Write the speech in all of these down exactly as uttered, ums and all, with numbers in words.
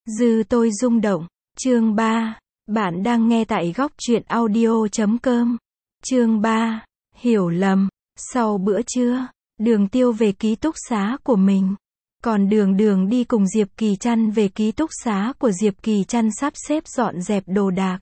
Dư tôi rung động. Chương ba. Bạn đang nghe tại góc truyện audio chấm com. Chương ba. Hiểu lầm. Sau bữa trưa, Đường Tiêu về ký túc xá của mình. Còn Đường Đường đi cùng Diệp Kỳ Trăn về ký túc xá của Diệp Kỳ Trăn sắp xếp dọn dẹp đồ đạc.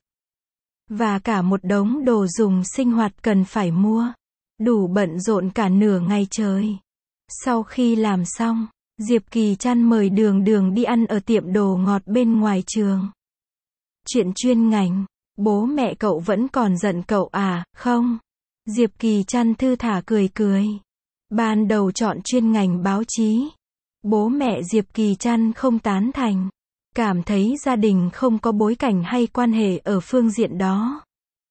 Và cả một đống đồ dùng sinh hoạt cần phải mua. Đủ bận rộn cả nửa ngày trời. Sau khi làm xong, Diệp Kỳ Trăn mời Đường Đường đi ăn ở tiệm đồ ngọt bên ngoài trường. Chuyện chuyên ngành, bố mẹ cậu vẫn còn giận cậu à, không? Diệp Kỳ Trăn thư thả cười cười. Ban đầu chọn chuyên ngành báo chí. Bố mẹ Diệp Kỳ Trăn không tán thành. Cảm thấy gia đình không có bối cảnh hay quan hệ ở phương diện đó.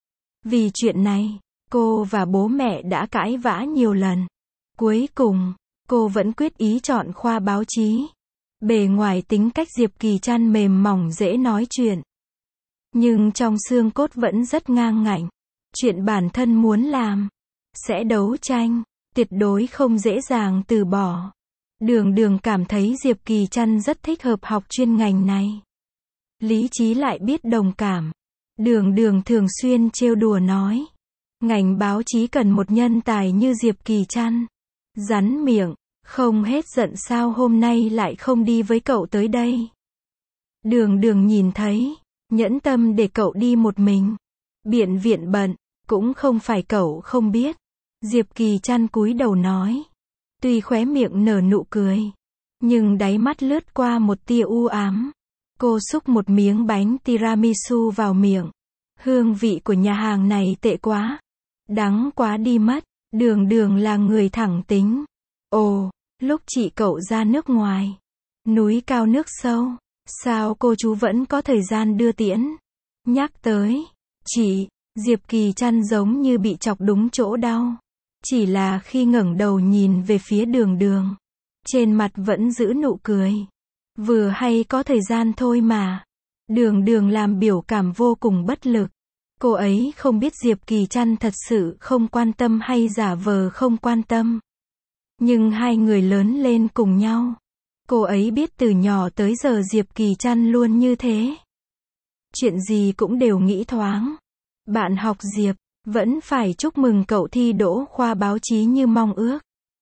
Vì chuyện này, cô và bố mẹ đã cãi vã nhiều lần. Cuối cùng, cô vẫn quyết ý chọn khoa báo chí. Bề ngoài tính cách Diệp Kỳ Trăn mềm mỏng dễ nói chuyện. Nhưng trong xương cốt vẫn rất ngang ngạnh. Chuyện bản thân muốn làm, sẽ đấu tranh, tuyệt đối không dễ dàng từ bỏ. Đường Đường cảm thấy Diệp Kỳ Trăn rất thích hợp học chuyên ngành này. Lý trí lại biết đồng cảm. Đường Đường thường xuyên trêu đùa nói. Ngành báo chí cần một nhân tài như Diệp Kỳ Trăn. Rắn miệng, không hết giận sao hôm nay lại không đi với cậu tới đây. Đường Đường nhìn thấy, nhẫn tâm để cậu đi một mình. Biện viện bận, cũng không phải cậu không biết. Diệp Kỳ Trăn cúi đầu nói. Tuy khóe miệng nở nụ cười, nhưng đáy mắt lướt qua một tia u ám. Cô xúc một miếng bánh tiramisu vào miệng. Hương vị của nhà hàng này tệ quá. Đắng quá đi mất. Đường Đường là người thẳng tính. Ồ, lúc chị cậu ra nước ngoài, núi cao nước sâu, sao cô chú vẫn có thời gian đưa tiễn? Nhắc tới chị, Diệp Kỳ Trăn giống như bị chọc đúng chỗ đau. Chỉ là khi ngẩng đầu nhìn về phía Đường Đường, trên mặt vẫn giữ nụ cười. Vừa hay có thời gian thôi mà. Đường Đường làm biểu cảm vô cùng bất lực. Cô ấy không biết Diệp Kỳ Trăn thật sự không quan tâm hay giả vờ không quan tâm. Nhưng hai người lớn lên cùng nhau. Cô ấy biết từ nhỏ tới giờ Diệp Kỳ Trăn luôn như thế. Chuyện gì cũng đều nghĩ thoáng. Bạn học Diệp, vẫn phải chúc mừng cậu thi đỗ khoa báo chí như mong ước.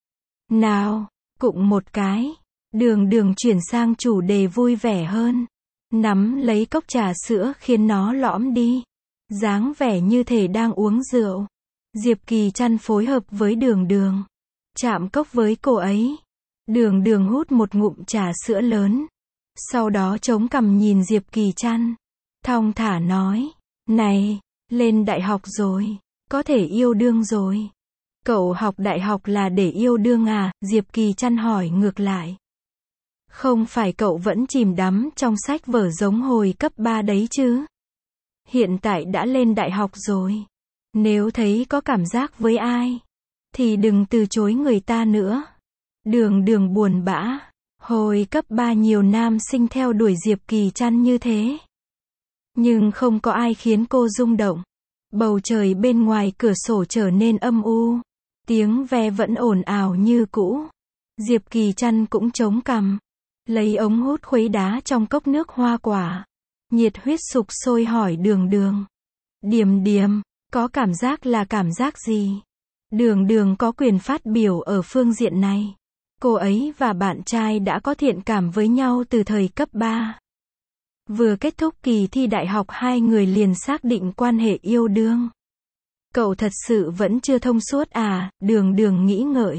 Nào, cụng một cái. Đường Đường chuyển sang chủ đề vui vẻ hơn. Nắm lấy cốc trà sữa khiến nó lõm đi. Dáng vẻ như thể đang uống rượu. Diệp Kỳ Trăn phối hợp với Đường Đường. Chạm cốc với cô ấy. Đường Đường hút một ngụm trà sữa lớn. Sau đó chống cằm nhìn Diệp Kỳ Trăn. Thong thả nói. Này, lên đại học rồi. Có thể yêu đương rồi. Cậu học đại học là để yêu đương à? Diệp Kỳ Trăn hỏi ngược lại. Không phải cậu vẫn chìm đắm trong sách vở giống hồi cấp ba đấy chứ? Hiện tại đã lên đại học rồi. Nếu thấy có cảm giác với ai, thì đừng từ chối người ta nữa. Đường Đường buồn bã. Hồi cấp ba nhiều nam sinh theo đuổi Diệp Kỳ Trăn như thế. Nhưng không có ai khiến cô rung động. Bầu trời bên ngoài cửa sổ trở nên âm u. Tiếng ve vẫn ồn ào như cũ. Diệp Kỳ Trăn cũng chống cằm. Lấy ống hút khuấy đá trong cốc nước hoa quả. Nhiệt huyết sục sôi hỏi Đường Đường. Điềm Điềm, có cảm giác là cảm giác gì? Đường Đường có quyền phát biểu ở phương diện này. Cô ấy và bạn trai đã có thiện cảm với nhau từ thời cấp ba. Vừa kết thúc kỳ thi đại học hai người liền xác định quan hệ yêu đương. Cậu thật sự vẫn chưa thông suốt à? Đường Đường nghĩ ngợi.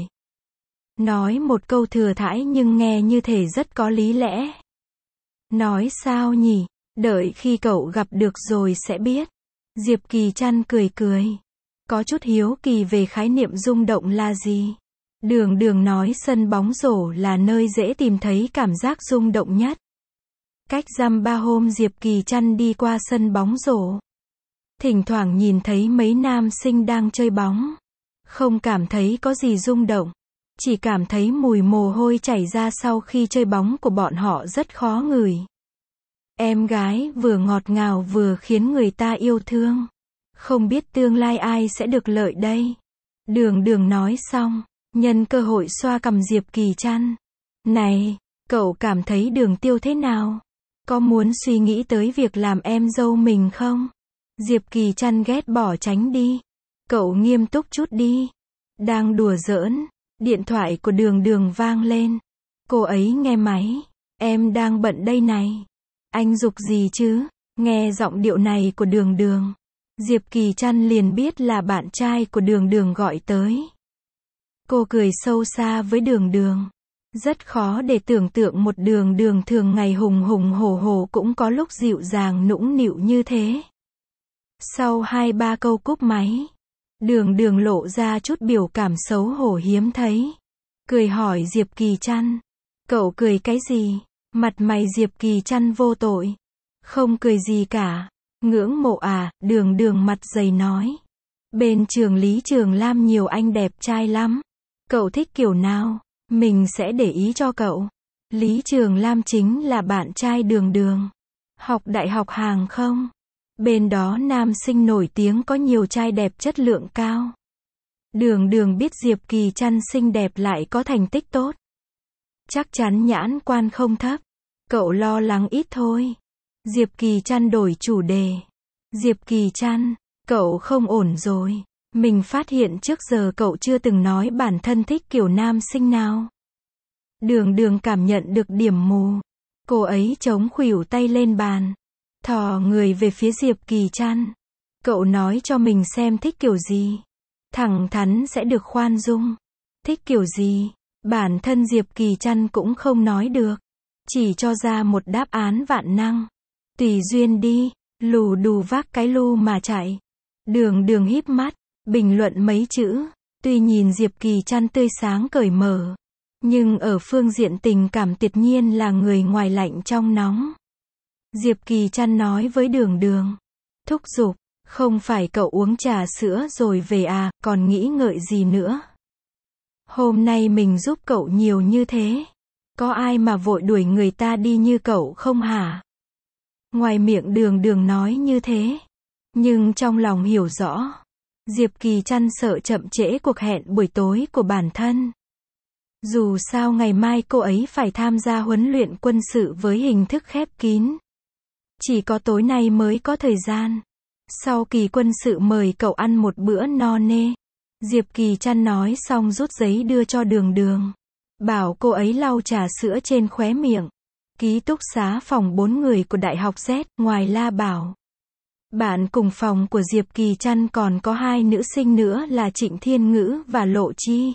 Nói một câu thừa thãi nhưng nghe như thể rất có lý lẽ. Nói sao nhỉ? Đợi khi cậu gặp được rồi sẽ biết. Diệp Kỳ Trăn cười cười. Có chút hiếu kỳ về khái niệm rung động là gì? Đường Đường nói sân bóng rổ là nơi dễ tìm thấy cảm giác rung động nhất. Cách dăm ba hôm Diệp Kỳ Trăn đi qua sân bóng rổ. Thỉnh thoảng nhìn thấy mấy nam sinh đang chơi bóng. Không cảm thấy có gì rung động. Chỉ cảm thấy mùi mồ hôi chảy ra sau khi chơi bóng của bọn họ rất khó ngửi. Em gái vừa ngọt ngào vừa khiến người ta yêu thương. Không biết tương lai ai sẽ được lợi đây. Đường Đường nói xong, nhân cơ hội xoa cằm Diệp Kỳ Trăn. Này, cậu cảm thấy Đường Tiêu thế nào? Có muốn suy nghĩ tới việc làm em dâu mình không? Diệp Kỳ Trăn ghét bỏ tránh đi. Cậu nghiêm túc chút đi. Đang đùa giỡn. Điện thoại của Đường Đường vang lên. Cô ấy nghe máy. Em đang bận đây này. Anh giục gì chứ? Nghe giọng điệu này của Đường Đường. Diệp Kỳ Trăn liền biết là bạn trai của Đường Đường gọi tới. Cô cười sâu xa với Đường Đường. Rất khó để tưởng tượng một Đường Đường thường ngày hùng hùng hổ hổ cũng có lúc dịu dàng nũng nịu như thế. Sau hai ba câu cúp máy, Đường Đường lộ ra chút biểu cảm xấu hổ hiếm thấy. Cười hỏi Diệp Kỳ Trăn. Cậu cười cái gì? Mặt mày Diệp Kỳ Trăn vô tội. Không cười gì cả. Ngưỡng mộ à? Đường Đường mặt dày nói. Bên trường Lý Trường Lam nhiều anh đẹp trai lắm. Cậu thích kiểu nào? Mình sẽ để ý cho cậu. Lý Trường Lam chính là bạn trai Đường Đường. Học đại học hàng không? Bên đó nam sinh nổi tiếng có nhiều trai đẹp chất lượng cao. Đường Đường biết Diệp Kỳ Trăn xinh đẹp lại có thành tích tốt. Chắc chắn nhãn quan không thấp. Cậu lo lắng ít thôi. Diệp Kỳ Trăn đổi chủ đề. Diệp Kỳ Trăn, cậu không ổn rồi. Mình phát hiện trước giờ cậu chưa từng nói bản thân thích kiểu nam sinh nào. Đường Đường cảm nhận được điểm mù. Cô ấy chống khuỷu tay lên bàn. Thò người về phía Diệp Kỳ Trăn. Cậu nói cho mình xem thích kiểu gì. Thẳng thắn sẽ được khoan dung. Thích kiểu gì? Bản thân Diệp Kỳ Trăn cũng không nói được. Chỉ cho ra một đáp án vạn năng. Tùy duyên đi. Lù đù vác cái lu mà chạy. Đường Đường híp mắt. Bình luận mấy chữ. Tuy nhìn Diệp Kỳ Trăn tươi sáng cởi mở. Nhưng ở phương diện tình cảm tuyệt nhiên là người ngoài lạnh trong nóng. Diệp Kỳ Trăn nói với Đường Đường. Thúc giục. Không phải cậu uống trà sữa rồi về à, còn nghĩ ngợi gì nữa. Hôm nay mình giúp cậu nhiều như thế. Có ai mà vội đuổi người ta đi như cậu không hả? Ngoài miệng Đường Đường nói như thế. Nhưng trong lòng hiểu rõ. Diệp Kỳ Trăn sợ chậm trễ cuộc hẹn buổi tối của bản thân. Dù sao ngày mai cô ấy phải tham gia huấn luyện quân sự với hình thức khép kín. Chỉ có tối nay mới có thời gian. Sau kỳ quân sự mời cậu ăn một bữa no nê. Diệp Kỳ Trăn nói xong rút giấy đưa cho Đường Đường. Bảo cô ấy lau trà sữa trên khóe miệng. Ký túc xá phòng bốn người của Đại học Z, ngoài La Bảo. Bạn cùng phòng của Diệp Kỳ Trăn còn có hai nữ sinh nữa là Trịnh Thiên Ngữ và Lộ Chi.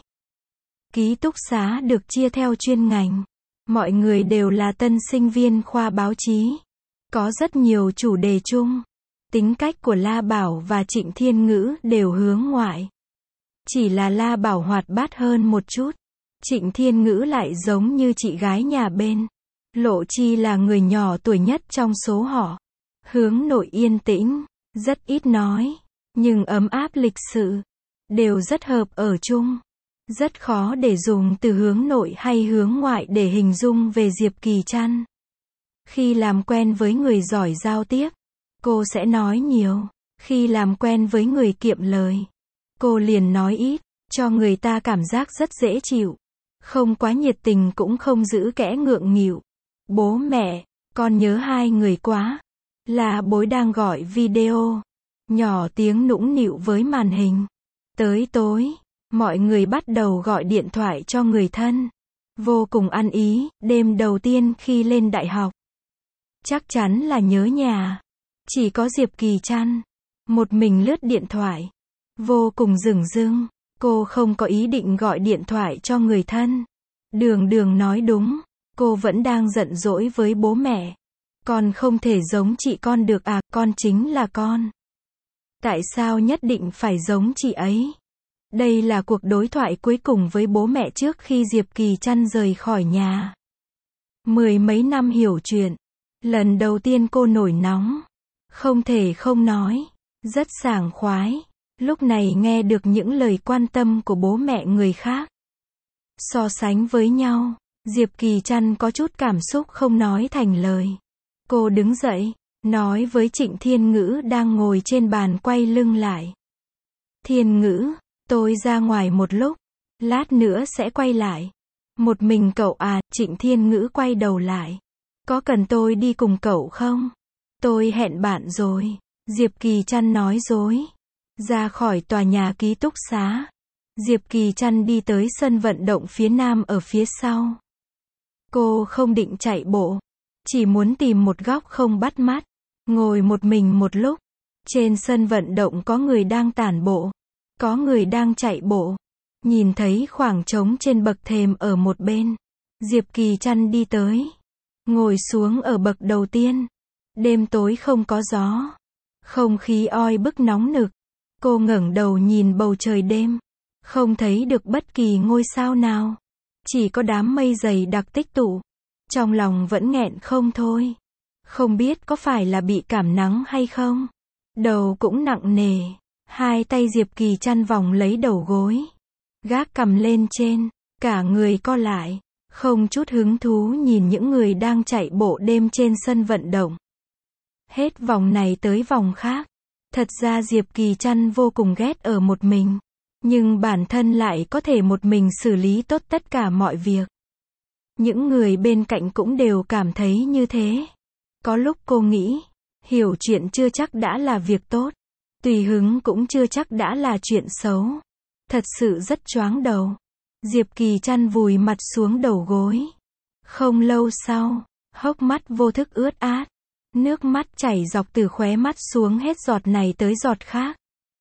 Ký túc xá được chia theo chuyên ngành. Mọi người đều là tân sinh viên khoa báo chí. Có rất nhiều chủ đề chung. Tính cách của La Bảo và Trịnh Thiên Ngữ đều hướng ngoại. Chỉ là La Bảo hoạt bát hơn một chút. Trịnh Thiên Ngữ lại giống như chị gái nhà bên. Lộ Chi là người nhỏ tuổi nhất trong số họ. Hướng nội yên tĩnh, rất ít nói, nhưng ấm áp lịch sự. Đều rất hợp ở chung. Rất khó để dùng từ hướng nội hay hướng ngoại để hình dung về Diệp Kỳ Trăn. Khi làm quen với người giỏi giao tiếp, cô sẽ nói nhiều. Khi làm quen với người kiệm lời, cô liền nói ít, cho người ta cảm giác rất dễ chịu. Không quá nhiệt tình cũng không giữ kẽ ngượng nghịu. Bố mẹ, con nhớ hai người quá. Là bối đang gọi video. Nhỏ tiếng nũng nịu với màn hình. Tới tối, mọi người bắt đầu gọi điện thoại cho người thân. Vô cùng ăn ý, đêm đầu tiên khi lên đại học. Chắc chắn là nhớ nhà. Chỉ có Diệp Kỳ Trăn. Một mình lướt điện thoại. Vô cùng dửng dưng. Cô không có ý định gọi điện thoại cho người thân. Đường Đường nói đúng. Cô vẫn đang giận dỗi với bố mẹ. Con không thể giống chị con được à, con chính là con. Tại sao nhất định phải giống chị ấy? Đây là cuộc đối thoại cuối cùng với bố mẹ trước khi Diệp Kỳ Trăn rời khỏi nhà. Mười mấy năm hiểu chuyện. Lần đầu tiên cô nổi nóng. Không thể không nói. Rất sảng khoái. Lúc này nghe được những lời quan tâm của bố mẹ người khác. So sánh với nhau, Diệp Kỳ Trăn có chút cảm xúc không nói thành lời. Cô đứng dậy, nói với Trịnh Thiên Ngữ đang ngồi trên bàn quay lưng lại. Thiên Ngữ, tôi ra ngoài một lúc, lát nữa sẽ quay lại. Một mình cậu à? Trịnh Thiên Ngữ quay đầu lại. Có cần tôi đi cùng cậu không? Tôi hẹn bạn rồi. Diệp Kỳ Trăn nói dối. Ra khỏi tòa nhà ký túc xá, Diệp Kỳ Trăn đi tới sân vận động phía nam ở phía sau. Cô không định chạy bộ, chỉ muốn tìm một góc không bắt mắt, ngồi một mình một lúc. Trên sân vận động có người đang tản bộ, có người đang chạy bộ. Nhìn thấy khoảng trống trên bậc thềm ở một bên, Diệp Kỳ Trăn đi tới, ngồi xuống ở bậc đầu tiên. Đêm tối không có gió, không khí oi bức nóng nực. Cô ngẩng đầu nhìn bầu trời đêm, không thấy được bất kỳ ngôi sao nào, chỉ có đám mây dày đặc tích tụ. Trong lòng vẫn nghẹn không thôi, không biết có phải là bị cảm nắng hay không. Đầu cũng nặng nề, hai tay Diệp Kỳ Trăn vòng lấy đầu gối, gác cằm lên trên, cả người co lại, không chút hứng thú nhìn những người đang chạy bộ đêm trên sân vận động. Hết vòng này tới vòng khác. Thật ra Diệp Kỳ Trăn vô cùng ghét ở một mình, nhưng bản thân lại có thể một mình xử lý tốt tất cả mọi việc. Những người bên cạnh cũng đều cảm thấy như thế. Có lúc cô nghĩ, hiểu chuyện chưa chắc đã là việc tốt, tùy hứng cũng chưa chắc đã là chuyện xấu. Thật sự rất choáng đầu. Diệp Kỳ Trăn vùi mặt xuống đầu gối. Không lâu sau, hốc mắt vô thức ướt át. Nước mắt chảy dọc từ khóe mắt xuống hết giọt này tới giọt khác.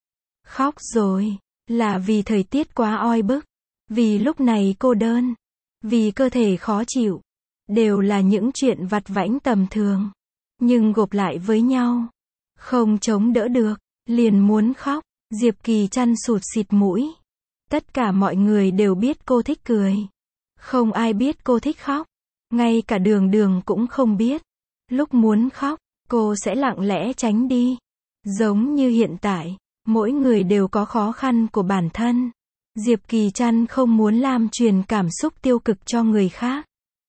Khóc rồi, là vì thời tiết quá oi bức, vì lúc này cô đơn, vì cơ thể khó chịu. Đều là những chuyện vặt vãnh tầm thường, nhưng gộp lại với nhau, không chống đỡ được, liền muốn khóc. Diệp Kỳ Trăn sụt xịt mũi. Tất cả mọi người đều biết cô thích cười, không ai biết cô thích khóc. Ngay cả Đường Đường cũng không biết. Lúc muốn khóc, cô sẽ lặng lẽ tránh đi. Giống như hiện tại, mỗi người đều có khó khăn của bản thân. Diệp Kỳ Trăn không muốn làm truyền cảm xúc tiêu cực cho người khác.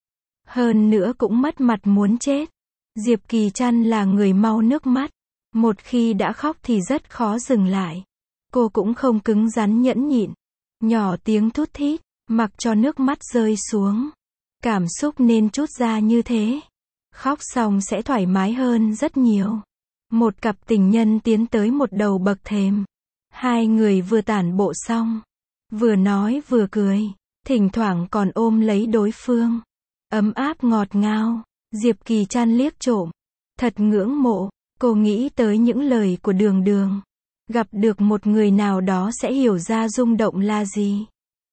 Hơn nữa cũng mất mặt muốn chết. Diệp Kỳ Trăn là người mau nước mắt. Một khi đã khóc thì rất khó dừng lại. Cô cũng không cứng rắn nhẫn nhịn. Nhỏ tiếng thút thít, mặc cho nước mắt rơi xuống. Cảm xúc nên trút ra như thế. Khóc xong sẽ thoải mái hơn rất nhiều. Một cặp tình nhân tiến tới một đầu bậc thềm. Hai người vừa tản bộ xong, vừa nói vừa cười, thỉnh thoảng còn ôm lấy đối phương. Ấm áp ngọt ngào. Diệp Kỳ Trăn liếc trộm. Thật ngưỡng mộ. Cô nghĩ tới những lời của Đường Đường. Gặp được một người nào đó sẽ hiểu ra rung động là gì.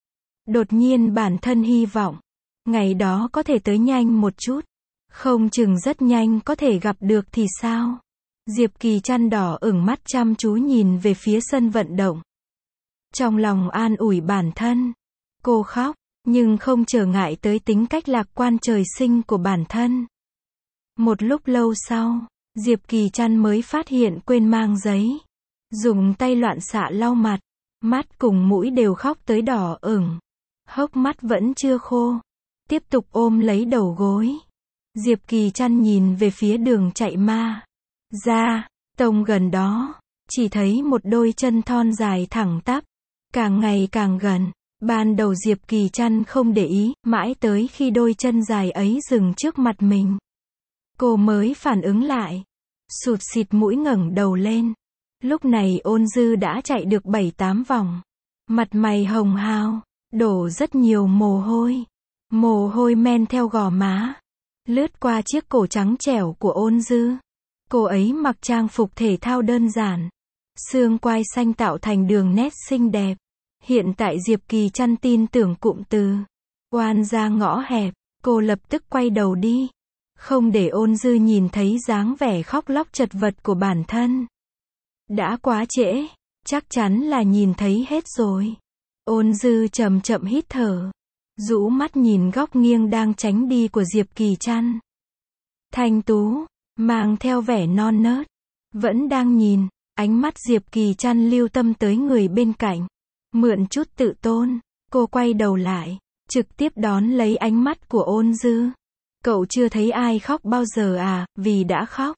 Đột nhiên bản thân hy vọng, ngày đó có thể tới nhanh một chút. Không chừng rất nhanh có thể gặp được thì sao? Diệp Kỳ Trăn đỏ ửng mắt chăm chú nhìn về phía sân vận động. Trong lòng an ủi bản thân. Cô khóc, nhưng không trở ngại tới tính cách lạc quan trời sinh của bản thân. Một lúc lâu sau, Diệp Kỳ Trăn mới phát hiện quên mang giấy. Dùng tay loạn xạ lau mặt. Mắt cùng mũi đều khóc tới đỏ ửng. Hốc mắt vẫn chưa khô. Tiếp tục ôm lấy đầu gối. Diệp Kỳ Trăn nhìn về phía đường chạy ma ra, tông gần đó, chỉ thấy một đôi chân thon dài thẳng tắp, càng ngày càng gần. Ban đầu Diệp Kỳ Trăn không để ý, mãi tới khi đôi chân dài ấy dừng trước mặt mình, cô mới phản ứng lại, sụt xịt mũi ngẩng đầu lên. Lúc này Ôn Dư đã chạy được bảy tám vòng, mặt mày hồng hào, đổ rất nhiều mồ hôi, mồ hôi men theo gò má, lướt qua chiếc cổ trắng trẻo của Ôn Dư. Cô ấy mặc trang phục thể thao đơn giản, xương quai xanh tạo thành đường nét xinh đẹp. Hiện tại Diệp Kỳ Trăn tin tưởng cụm từ oan ra ngõ hẹp, cô lập tức quay đầu đi, không để Ôn Dư nhìn thấy dáng vẻ khóc lóc chật vật của bản thân. Đã quá trễ, chắc chắn là nhìn thấy hết rồi. Ôn Dư chậm chậm hít thở, rũ mắt nhìn góc nghiêng đang tránh đi của Diệp Kỳ Trăn. Thanh tú, mang theo vẻ non nớt, vẫn đang nhìn. Ánh mắt Diệp Kỳ Trăn lưu tâm tới người bên cạnh. Mượn chút tự tôn, cô quay đầu lại, trực tiếp đón lấy ánh mắt của Ôn Dư. Cậu chưa thấy ai khóc bao giờ à, vì đã khóc.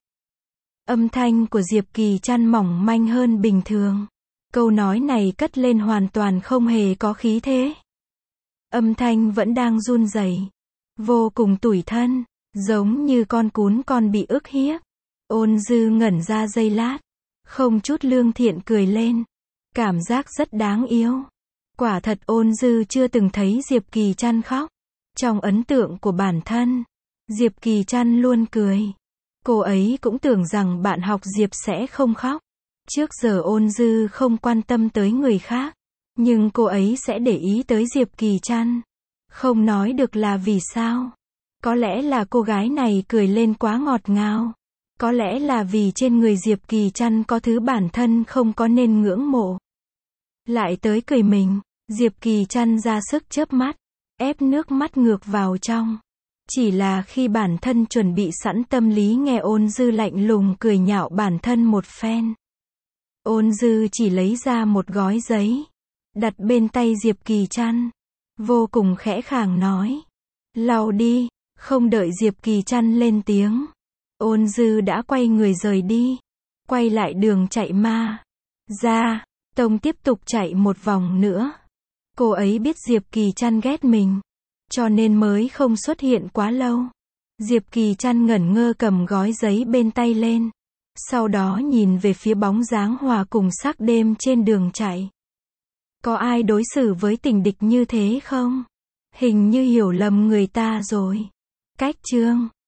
Âm thanh của Diệp Kỳ Trăn mỏng manh hơn bình thường. Câu nói này cất lên hoàn toàn không hề có khí thế. Âm thanh vẫn đang run rẩy, vô cùng tủi thân. Giống như con cún con bị ức hiếp. Ôn Dư ngẩn ra giây lát. Không chút lương thiện cười lên. Cảm giác rất đáng yêu. Quả thật Ôn Dư chưa từng thấy Diệp Kỳ Trăn khóc. Trong ấn tượng của bản thân, Diệp Kỳ Trăn luôn cười. Cô ấy cũng tưởng rằng bạn học Diệp sẽ không khóc. Trước giờ Ôn Dư không quan tâm tới người khác. Nhưng cô ấy sẽ để ý tới Diệp Kỳ Trăn. Không nói được là vì sao. Có lẽ là cô gái này cười lên quá ngọt ngào. Có lẽ là vì trên người Diệp Kỳ Trăn có thứ bản thân không có nên ngưỡng mộ. Lại tới cười mình, Diệp Kỳ Trăn ra sức chớp mắt, ép nước mắt ngược vào trong. Chỉ là khi bản thân chuẩn bị sẵn tâm lý nghe Ôn Dư lạnh lùng cười nhạo bản thân một phen. Ôn Dư chỉ lấy ra một gói giấy, đặt bên tay Diệp Kỳ Trăn, vô cùng khẽ khàng nói. Lau đi, không đợi Diệp Kỳ Trăn lên tiếng. Ôn Dư đã quay người rời đi, quay lại đường chạy ma ra, Tông tiếp tục chạy một vòng nữa. Cô ấy biết Diệp Kỳ Trăn ghét mình, cho nên mới không xuất hiện quá lâu. Diệp Kỳ Trăn ngẩn ngơ cầm gói giấy bên tay lên, sau đó nhìn về phía bóng dáng hòa cùng sắc đêm trên đường chạy. Có ai đối xử với tình địch như thế không? Hình như hiểu lầm người ta rồi. Cách chương